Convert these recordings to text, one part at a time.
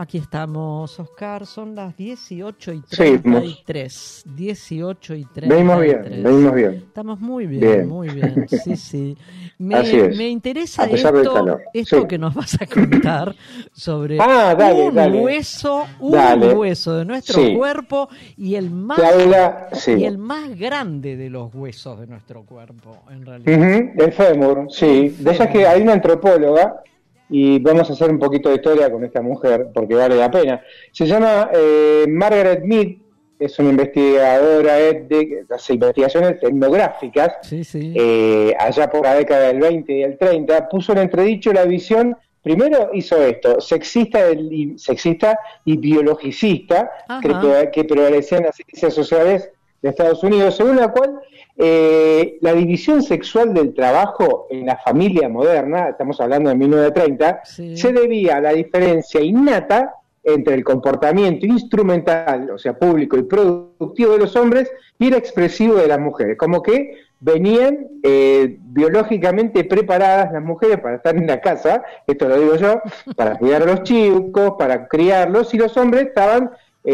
Aquí estamos, Oscar, son las 18:33. Sí, 18:33. venimos bien. Estamos muy bien, muy bien. Sí, sí. Me interesa esto que nos vas a contar sobre un hueso de nuestro cuerpo y el más grande de los huesos de nuestro cuerpo, en realidad. El fémur, sí. Vos sabés que hay una antropóloga, y vamos a hacer un poquito de historia con esta mujer, porque vale la pena. Se llama Margaret Mead, es una investigadora hace investigaciones etnográficas, allá por la década del 20 y el 30, puso en entredicho la visión, primero hizo esto, sexista y biologicista, que prevalecía en las ciencias sociales de Estados Unidos, según la cual la división sexual del trabajo en la familia moderna, estamos hablando de 1930, se debía a la diferencia innata entre el comportamiento instrumental, o sea, público y productivo de los hombres, y el expresivo de las mujeres, como que venían biológicamente preparadas las mujeres para estar en la casa, esto lo digo yo, para cuidar a los chicos, para criarlos, y los hombres estaban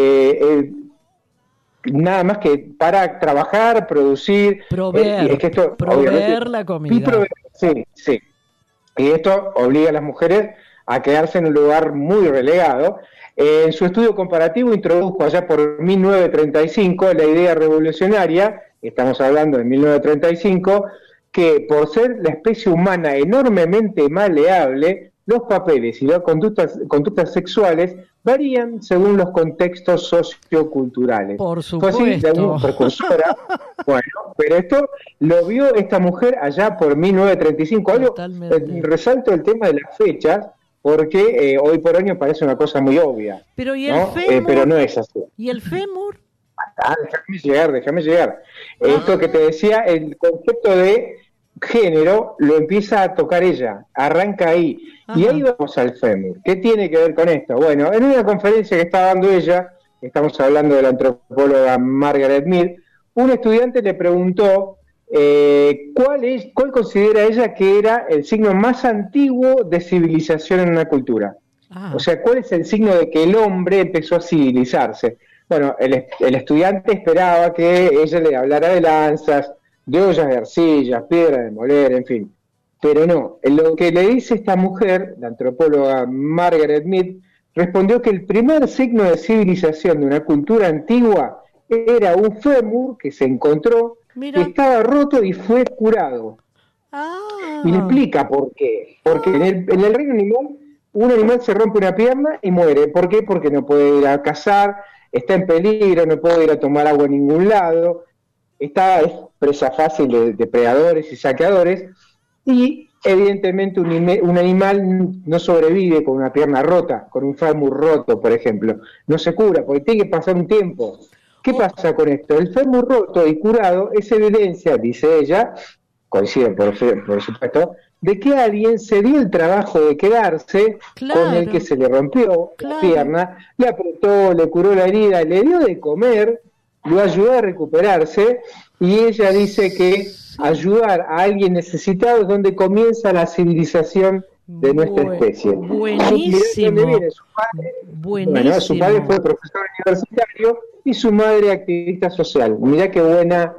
nada más que para trabajar, producir, proveer la comida. Sí. Y esto obliga a las mujeres a quedarse en un lugar muy relegado. En su estudio comparativo introdujo allá por 1935 la idea revolucionaria, estamos hablando de 1935, que por ser la especie humana enormemente maleable, los papeles y las conductas sexuales varían según los contextos socioculturales. Por supuesto. Fue así, de alguna precursora. Bueno, pero esto lo vio esta mujer allá por 1935. Resalto el tema de las fechas, porque hoy por hoy me parece una cosa muy obvia. Pero ¿y el fémur? Pero no es así. ¿Y el fémur? Déjame llegar. Esto que te decía, el concepto de género lo empieza a tocar ella, arranca ahí. Y ahí vamos al fémur. ¿Qué tiene que ver con esto? Bueno, en una conferencia que está dando ella, estamos hablando de la antropóloga Margaret Mead, un estudiante le preguntó cuál considera ella que era el signo más antiguo de civilización en una cultura. O sea, ¿cuál es el signo de que el hombre empezó a civilizarse? Bueno, el estudiante esperaba que ella le hablara de lanzas, de ollas de arcilla, piedra de moler, en fin. Pero no, lo que le dice esta mujer, la antropóloga Margaret Mead, respondió que el primer signo de civilización de una cultura antigua era un fémur que se encontró, que estaba roto y fue curado. Y le explica por qué. Porque en el reino animal, un animal se rompe una pierna y muere. ¿Por qué? Porque no puede ir a cazar, está en peligro, no puede ir a tomar agua en ningún lado, es presa fácil de depredadores y saqueadores, y evidentemente un animal no sobrevive con una pierna rota, con un fémur roto, por ejemplo. No se cura, porque tiene que pasar un tiempo. ¿Qué pasa con esto? El fémur roto y curado es evidencia, dice ella, coincide por supuesto, de que alguien se dio el trabajo de quedarse con el que se le rompió la pierna, le apretó, le curó la herida, le dio de comer, lo ayudó a recuperarse, y ella dice que ayudar a alguien necesitado es donde comienza la civilización de nuestra especie. Buenísimo. Bueno, su padre fue profesor universitario y su madre activista social. Mirá qué buena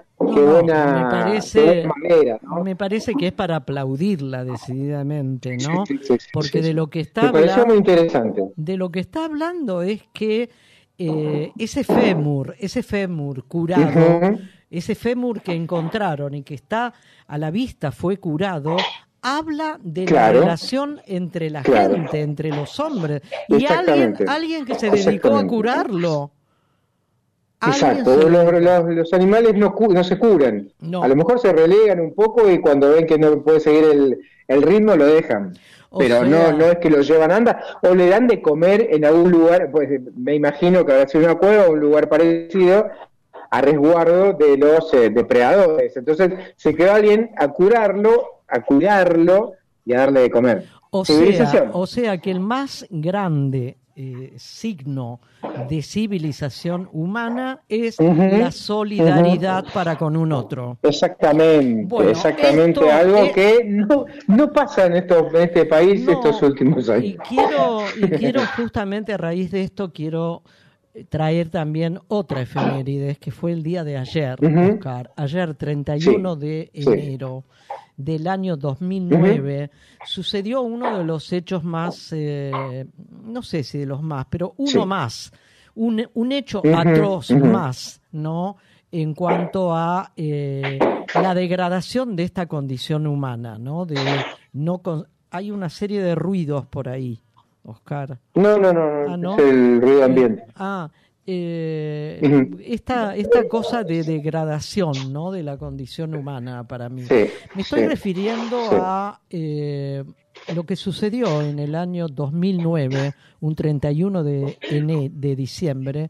manera, ¿no? Me parece que es para aplaudirla decididamente, ¿no? Porque de lo que está hablando, me pareció muy interesante. De lo que está hablando es que ese fémur curado, ese fémur que encontraron y que está a la vista, fue curado, habla de la relación entre la gente, entre los hombres, y alguien que se dedicó a curarlo. Exacto, los animales no se curan, a lo mejor se relegan un poco y cuando ven que no puede seguir el ritmo lo dejan. Pero no es que lo llevan a andar, o le dan de comer en algún lugar, pues me imagino que habrá sido una cueva o un lugar parecido, a resguardo de los depredadores. Entonces se quedó alguien a curarlo, a cuidarlo y a darle de comer. O sea que el más grande signo de civilización humana es la solidaridad para con un otro. Exactamente, Bueno, exactamente, algo que no pasa en este país estos últimos años. Y quiero justamente a raíz de esto, quiero traer también otra efemérides, que fue el día de ayer, Oscar. Ayer, 31 de enero del año 2009, sucedió uno de los hechos más, no sé si de los más, pero uno más, un hecho atroz más, ¿no? En cuanto a la degradación de esta condición humana, ¿no? Hay una serie de ruidos por ahí, Oscar. No, es el ruido ambiente. Esta cosa de degradación, ¿no? De la condición humana para mí. Me estoy refiriendo a lo que sucedió en el año 2009, un 31 de diciembre,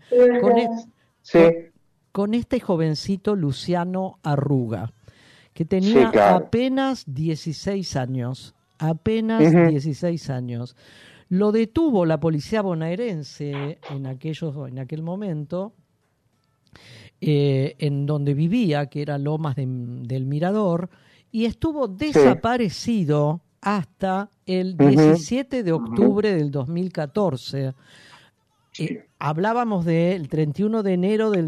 con este jovencito Luciano Arruga, que tenía apenas 16 años. Apenas 16 años. Lo detuvo la policía bonaerense en aquel momento, en donde vivía, que era Lomas del Mirador, y estuvo desaparecido hasta el 17 de octubre del 2014. Hablábamos del 31 de enero del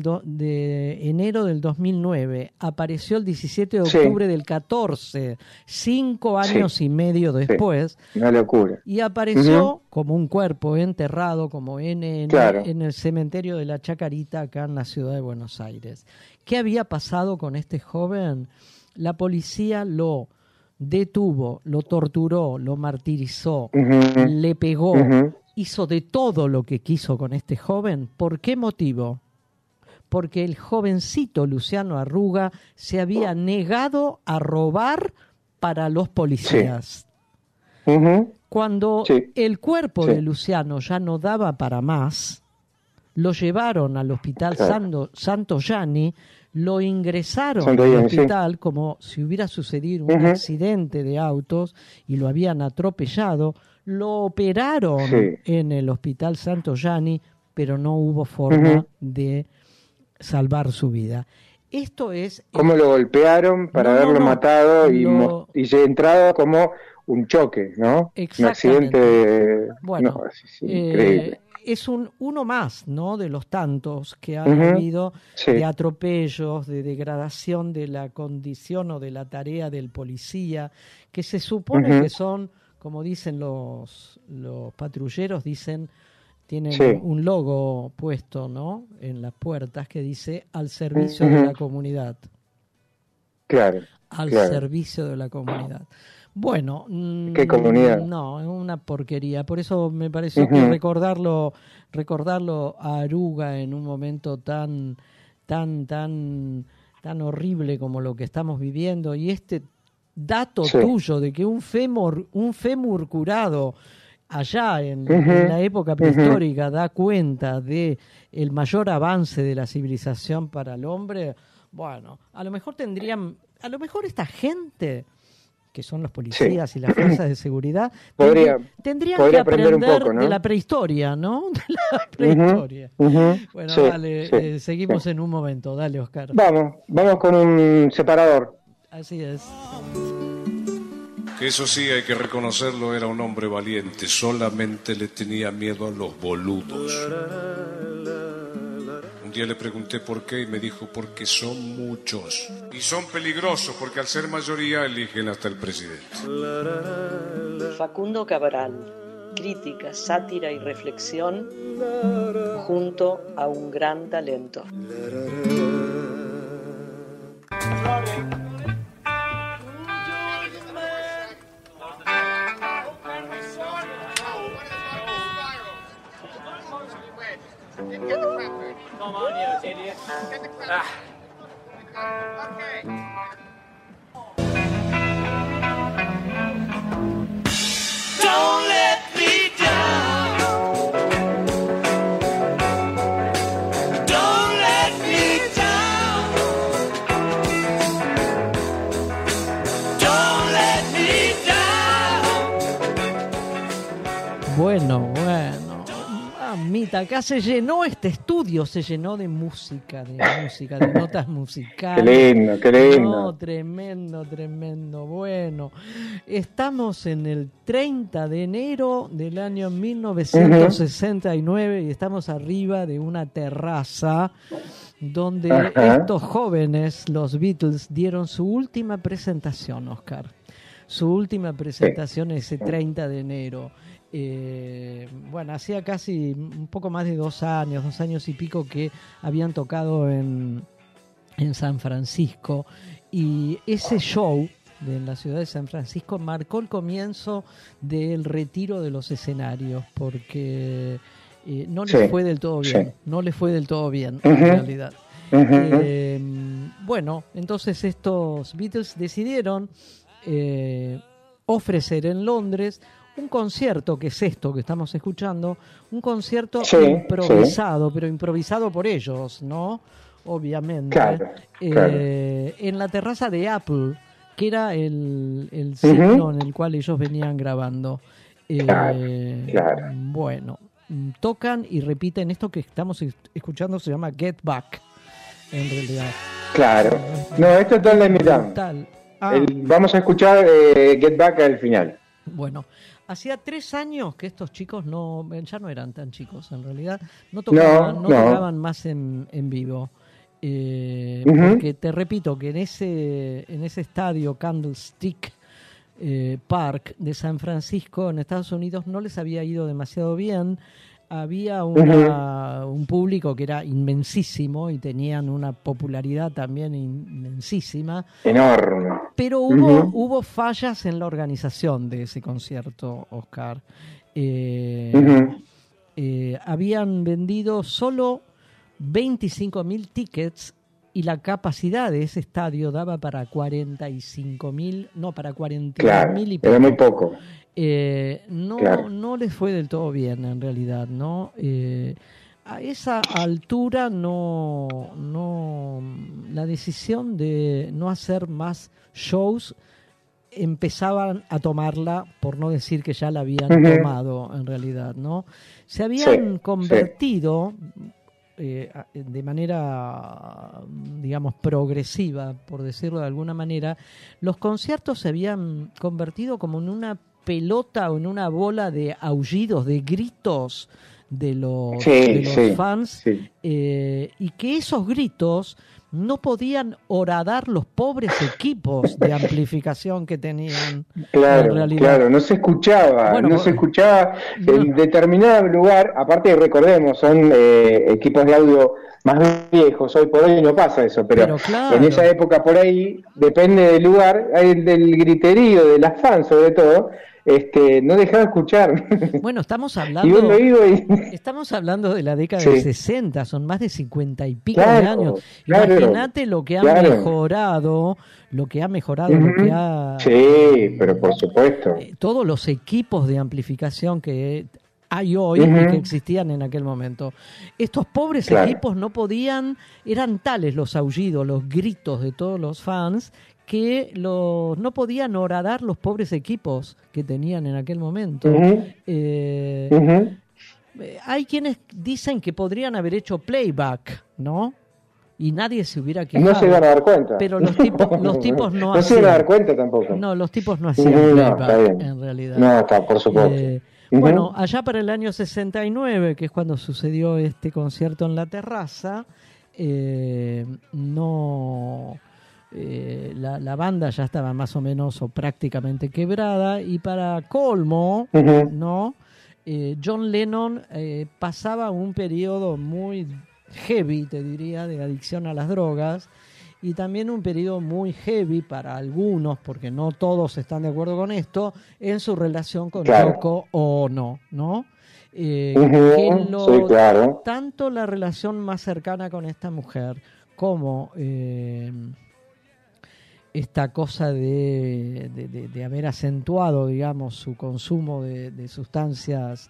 2009, apareció el 17 de octubre del 14, 5 años y medio después. Una locura. Y apareció como un cuerpo enterrado, como en el cementerio de la Chacarita, acá en la ciudad de Buenos Aires. ¿Qué había pasado con este joven? La policía lo detuvo, lo torturó, lo martirizó, le pegó, hizo de todo lo que quiso con este joven. ¿Por qué motivo? Porque el jovencito Luciano Arruga se había negado a robar para los policías. Cuando el cuerpo de Luciano ya no daba para más, lo llevaron al hospital Santo Yani, lo ingresaron al hospital como si hubiera sucedido un accidente de autos y lo habían atropellado. Lo operaron en el hospital Santo Yani, pero no hubo forma de salvar su vida. Esto es... ¿Cómo lo golpearon para haberlo matado y entrado como un choque, ¿no? Un accidente... Bueno, increíble. Es uno más, ¿no? De los tantos que han habido de atropellos, de degradación de la condición o de la tarea del policía, que se supone que son, como dicen los patrulleros, tienen un logo puesto, ¿no? En las puertas que dice al servicio de la comunidad. Al servicio de la comunidad. Bueno, ¿qué comunidad? No, es una porquería. Por eso me pareció que recordarlo a Arruga en un momento tan horrible como lo que estamos viviendo, y este dato tuyo de que un fémur curado allá en la época prehistórica da cuenta de el mayor avance de la civilización para el hombre. Bueno, a lo mejor esta gente, que son los policías y las fuerzas de seguridad, tendrían que aprender un poco, ¿no? De la prehistoria, ¿no? De la prehistoria. Bueno, dale, seguimos en un momento. Dale, Oscar. Vamos con un separador. Así es. Eso sí, hay que reconocerlo, era un hombre valiente, solamente le tenía miedo a los boludos. Un día le pregunté por qué y me dijo porque son muchos. Y son peligrosos porque al ser mayoría eligen hasta el presidente. Facundo Cabral, crítica, sátira y reflexión junto a un gran talento. Come on, you idiot. Get the crap. Okay. Don't let me down. Don't let me down. Don't let me down. Bueno. Mamita, acá se llenó este estudio, se llenó de música, de notas musicales. Qué lindo, qué lindo. No, tremendo, tremendo. Bueno, estamos en el 30 de enero del año 1969 y estamos arriba de una terraza donde estos jóvenes, los Beatles, dieron su última presentación, Oscar. Su última presentación ese 30 de enero. Bueno, hacía casi un poco más de 2 años y pico que habían tocado en San Francisco, y ese show de la ciudad de San Francisco marcó el comienzo del retiro de los escenarios, porque no les fue del todo bien, no les fue del todo bien en realidad. Bueno, entonces estos Beatles decidieron ofrecer en Londres un concierto, que es esto que estamos escuchando, un concierto improvisado, pero improvisado por ellos, ¿no? Obviamente. Claro. En la terraza de Apple, que era el sitio en el cual ellos venían grabando. Bueno, tocan y repiten esto que estamos escuchando, se llama Get Back, en realidad. Claro. No, esto es Don't Let Me Down. Vamos a escuchar Get Back al final. Bueno, hacía 3 años que estos chicos ya no eran tan chicos, en realidad, no tocaban más en vivo. Porque te repito que en ese estadio Candlestick Park de San Francisco, en Estados Unidos, no les había ido demasiado bien. Había un público que era inmensísimo y tenían una popularidad también inmensísima. Enorme. Pero hubo fallas en la organización de ese concierto, Oscar. Habían vendido solo 25.000 tickets y la capacidad de ese estadio daba para 42.000 y poco. Era muy poco. No les fue del todo bien, en realidad, ¿no? A esa altura la decisión de no hacer más shows empezaban a tomarla, por no decir que ya la habían tomado, en realidad, ¿no? Se habían convertido de manera, digamos, progresiva, por decirlo de alguna manera. Los conciertos se habían convertido como en una pelota o en una bola de aullidos, de gritos de los fans, y que esos gritos no podían horadar los pobres equipos de amplificación que tenían. Claro, no se escuchaba, en determinado lugar. Aparte, recordemos, son equipos de audio más viejos, hoy por hoy no pasa eso, pero en esa época por ahí, depende del lugar, del griterío de las fans sobre todo, no dejaba escuchar. Bueno, estamos hablando de la década de 60, son más de 50 y pico de años. Imagínate lo que ha mejorado, lo que ha... Sí, pero por supuesto. Todos los equipos de amplificación que hay hoy y que existían en aquel momento. Estos pobres equipos no podían, eran tales los aullidos, los gritos de todos los fans, que no podían horadar los pobres equipos que tenían en aquel momento. Hay quienes dicen que podrían haber hecho playback, ¿no? Y nadie se hubiera quejado. No se iban a dar cuenta. Pero los tipos no hacían. No se iban a dar cuenta tampoco. No, los tipos no hacían playback, en realidad. No, está, por supuesto. Bueno, allá para el año 69, que es cuando sucedió este concierto en la terraza, la banda ya estaba más o menos o prácticamente quebrada, y para colmo, ¿no? John Lennon pasaba un periodo muy heavy, te diría, de adicción a las drogas, y también un periodo muy heavy para algunos, porque no todos están de acuerdo con esto, en su relación con Yoko Ono, ¿no? Tanto la relación más cercana con esta mujer como esta cosa de haber acentuado, digamos, su consumo de sustancias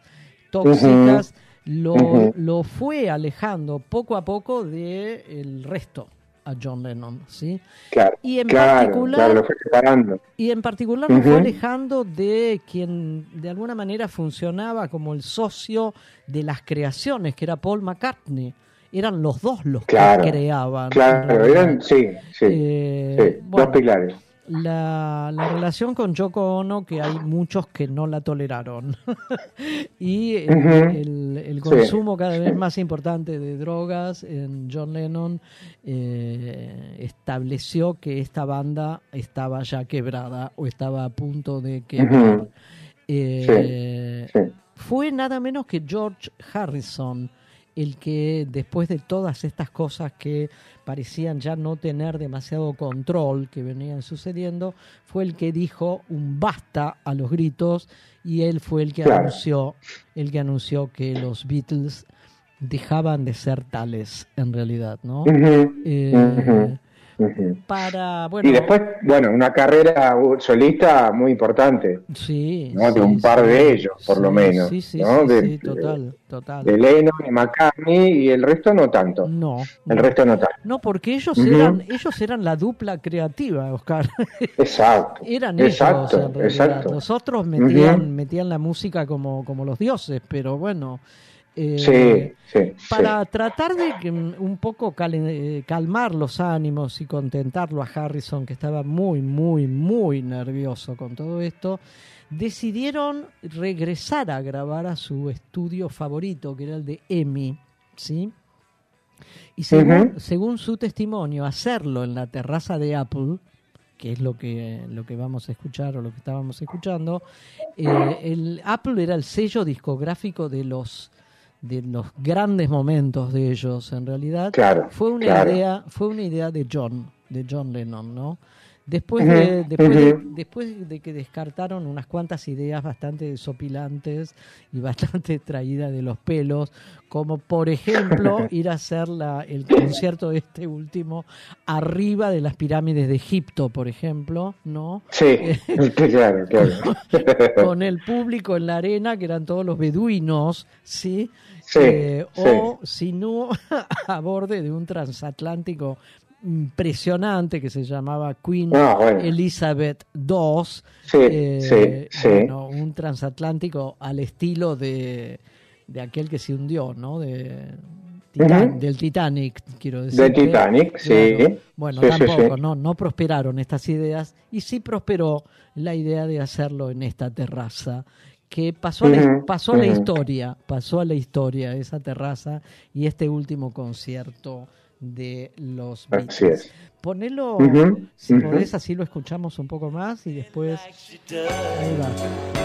tóxicas, lo fue alejando poco a poco del resto, a John Lennon, ¿sí? Claro, Y en lo fue separando. Y en particular lo fue alejando de quien de alguna manera funcionaba como el socio de las creaciones, que era Paul McCartney. Eran los dos los que creaban. Claro, eran, sí, bueno, dos pilares. La relación con Yoko Ono, que hay muchos que no la toleraron. Y el consumo cada vez más importante de drogas en John Lennon estableció que esta banda estaba ya quebrada o estaba a punto de quebrar. Fue nada menos que George Harrison el que, después de todas estas cosas que parecían ya no tener demasiado control, que venían sucediendo, fue el que dijo un basta a los gritos, y él fue el que anunció que los Beatles dejaban de ser tales en realidad, ¿no? Y después, una carrera solista muy importante, ¿no? De un par de ellos, por lo menos, ¿no? Total. De Lennon y McCartney, y el resto no tanto. No, porque ellos eran la dupla creativa, Oscar. Exacto. Eran ellos, en realidad. Los otros metían la música como los dioses, pero bueno. Para tratar de un poco calmar los ánimos y contentarlo a Harrison, que estaba muy, muy, muy nervioso con todo esto, decidieron regresar a grabar a su estudio favorito, que era el de EMI, ¿sí? Y según su testimonio, hacerlo en la terraza de Apple, que es lo que vamos a escuchar o lo que estábamos escuchando, el Apple era el sello discográfico de los grandes momentos de ellos, en realidad. Fue una idea de John Lennon, ¿no? Después de que descartaron unas cuantas ideas bastante desopilantes y bastante traídas de los pelos, como por ejemplo ir a hacer el concierto de este último arriba de las pirámides de Egipto, por ejemplo, ¿no? Sí, claro. Con el público en la arena, que eran todos los beduinos, ¿sí? O si no, a borde de un transatlántico impresionante que se llamaba Queen Elizabeth II, un transatlántico al estilo de aquel que se hundió, ¿no? Del Titanic, quiero decir. Del Titanic, tampoco, no prosperaron estas ideas, y sí prosperó la idea de hacerlo en esta terraza, que pasó a la historia esa terraza y este último concierto de los Beatles. Así es. Ponelo, si podés, así lo escuchamos un poco más y después... Ahí va.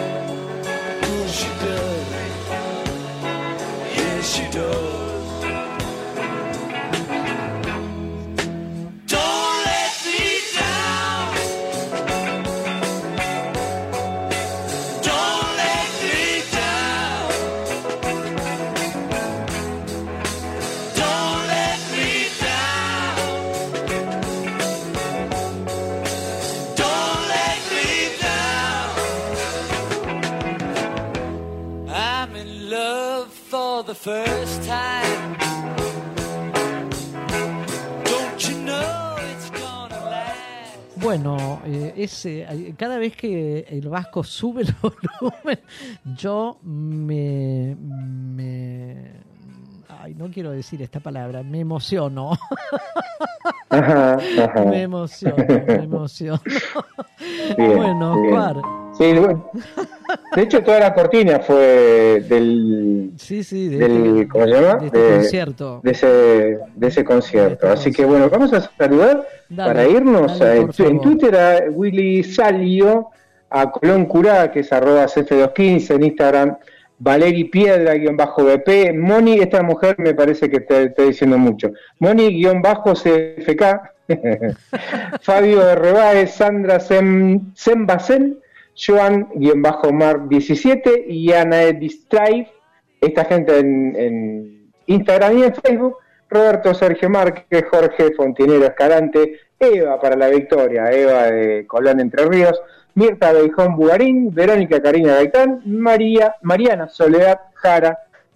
The first time. Don't you know it's gonna last? Bueno, cada vez que el Vasco sube el volumen, yo no quiero decir esta palabra, me emociono. Me emociono. Bien, bueno, Oscar. Sí, bueno. De hecho, toda la cortina fue del ¿cómo se llama? Concierto. De ese concierto. Así que bueno, vamos a saludar para irnos. En Twitter a Willy Salio, a Colón Curá, que es @cf215, en Instagram Valeri Piedra _BP, Moni, esta mujer me parece que te está diciendo mucho, Moni_CFK, Fabio Rebaez, Sandra Sembacen, Joan_Mar17 y Ana Edistrive, esta gente en Instagram y en Facebook, Roberto Sergio Márquez, Jorge Fontinero Escalante, Eva para la victoria, Eva de Colón Entre Ríos, Mirta Beijón Bugarín, Verónica Karina Gaitán, Mariana Soledad Jara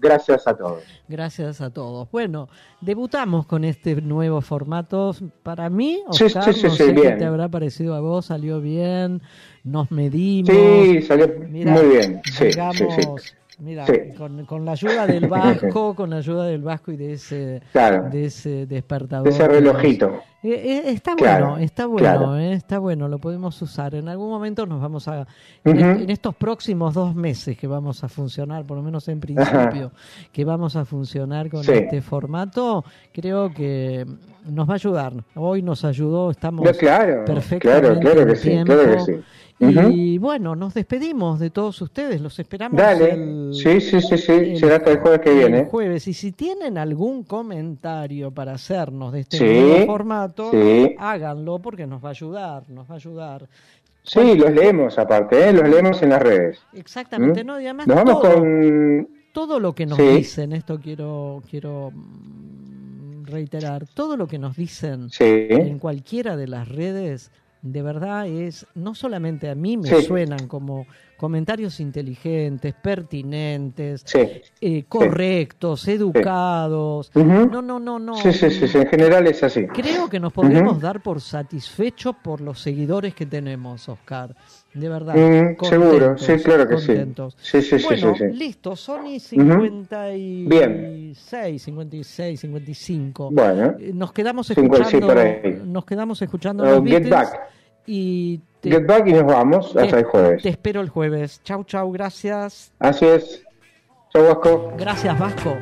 Gracias a todos. Gracias a todos. Bueno, debutamos con este nuevo formato. Para mí, Sí, Oscar, sí, sí, no sí, sé qué bien. te habrá parecido a vos, salió bien, nos medimos. Sí, salió Mirá, muy bien. Sí, llegamos, sí, sí. mira, Sí. con la ayuda del Vasco, con la ayuda del Vasco y de ese Claro. despertador. De ese que nos- relojito. Está Claro, bueno, está bueno, claro. está bueno, lo podemos usar. En algún momento nos vamos a, Ujú. en estos próximos 2 meses que vamos a funcionar, por lo menos en principio, que vamos a funcionar con Sí. este formato, creo que nos va a ayudar. Hoy nos ayudó, estamos No, claro, perfectamente claro que en sí, tiempo. claro que sí. Y bueno, nos despedimos de todos ustedes, los esperamos Dale, sí, será hasta el jueves que el viene. jueves. Y si tienen algún comentario para hacernos de este Sí, nuevo formato, sí. háganlo porque nos va a ayudar, nos va a ayudar. Sí, los leemos aparte, los leemos en las redes. Exactamente, ¿Mm? ¿no? Y además Nos vamos con... todo lo que nos Sí. dicen, esto quiero reiterar, todo lo que nos dicen Sí, en cualquiera de las redes, de verdad es, no solamente a mí me Sí. suenan como comentarios inteligentes, pertinentes, sí. correctos, educados. Ujú. No. Sí, en general es así. Creo que nos podríamos dar por satisfechos por los seguidores que tenemos, Oscar. De verdad. Seguro, sí, claro que sí. contentos. Sí. Bueno, Sí. listo, Sony 56, Bien. 56, 55. Bueno, Nos quedamos sí, escuchando, por ahí. los Get Beatles Back. y Get Back y nos vamos hasta el jueves. te espero el jueves. Chau, gracias. Así es. Chau, Vasco. Gracias, Vasco.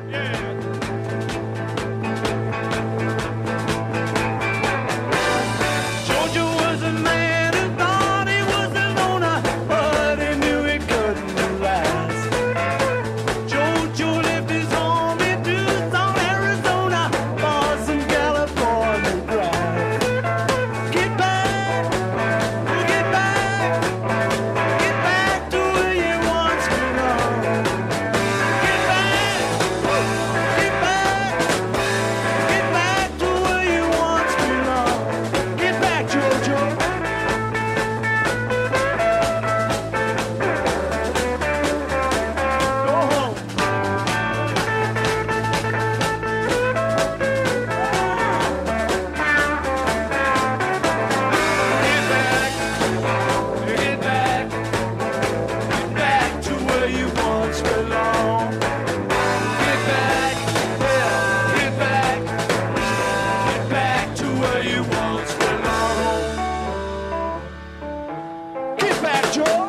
Georgia was a man who thought he was a loner, but he knew he couldn't last. Jojo left his home in Tucson, Arizona, for some California grass. Get back to where you once belonged. Get back to where you once belonged. Get back, Jojo. Go home. Get back to where you once belonged. Get back to where you once belonged. Get back, Joe.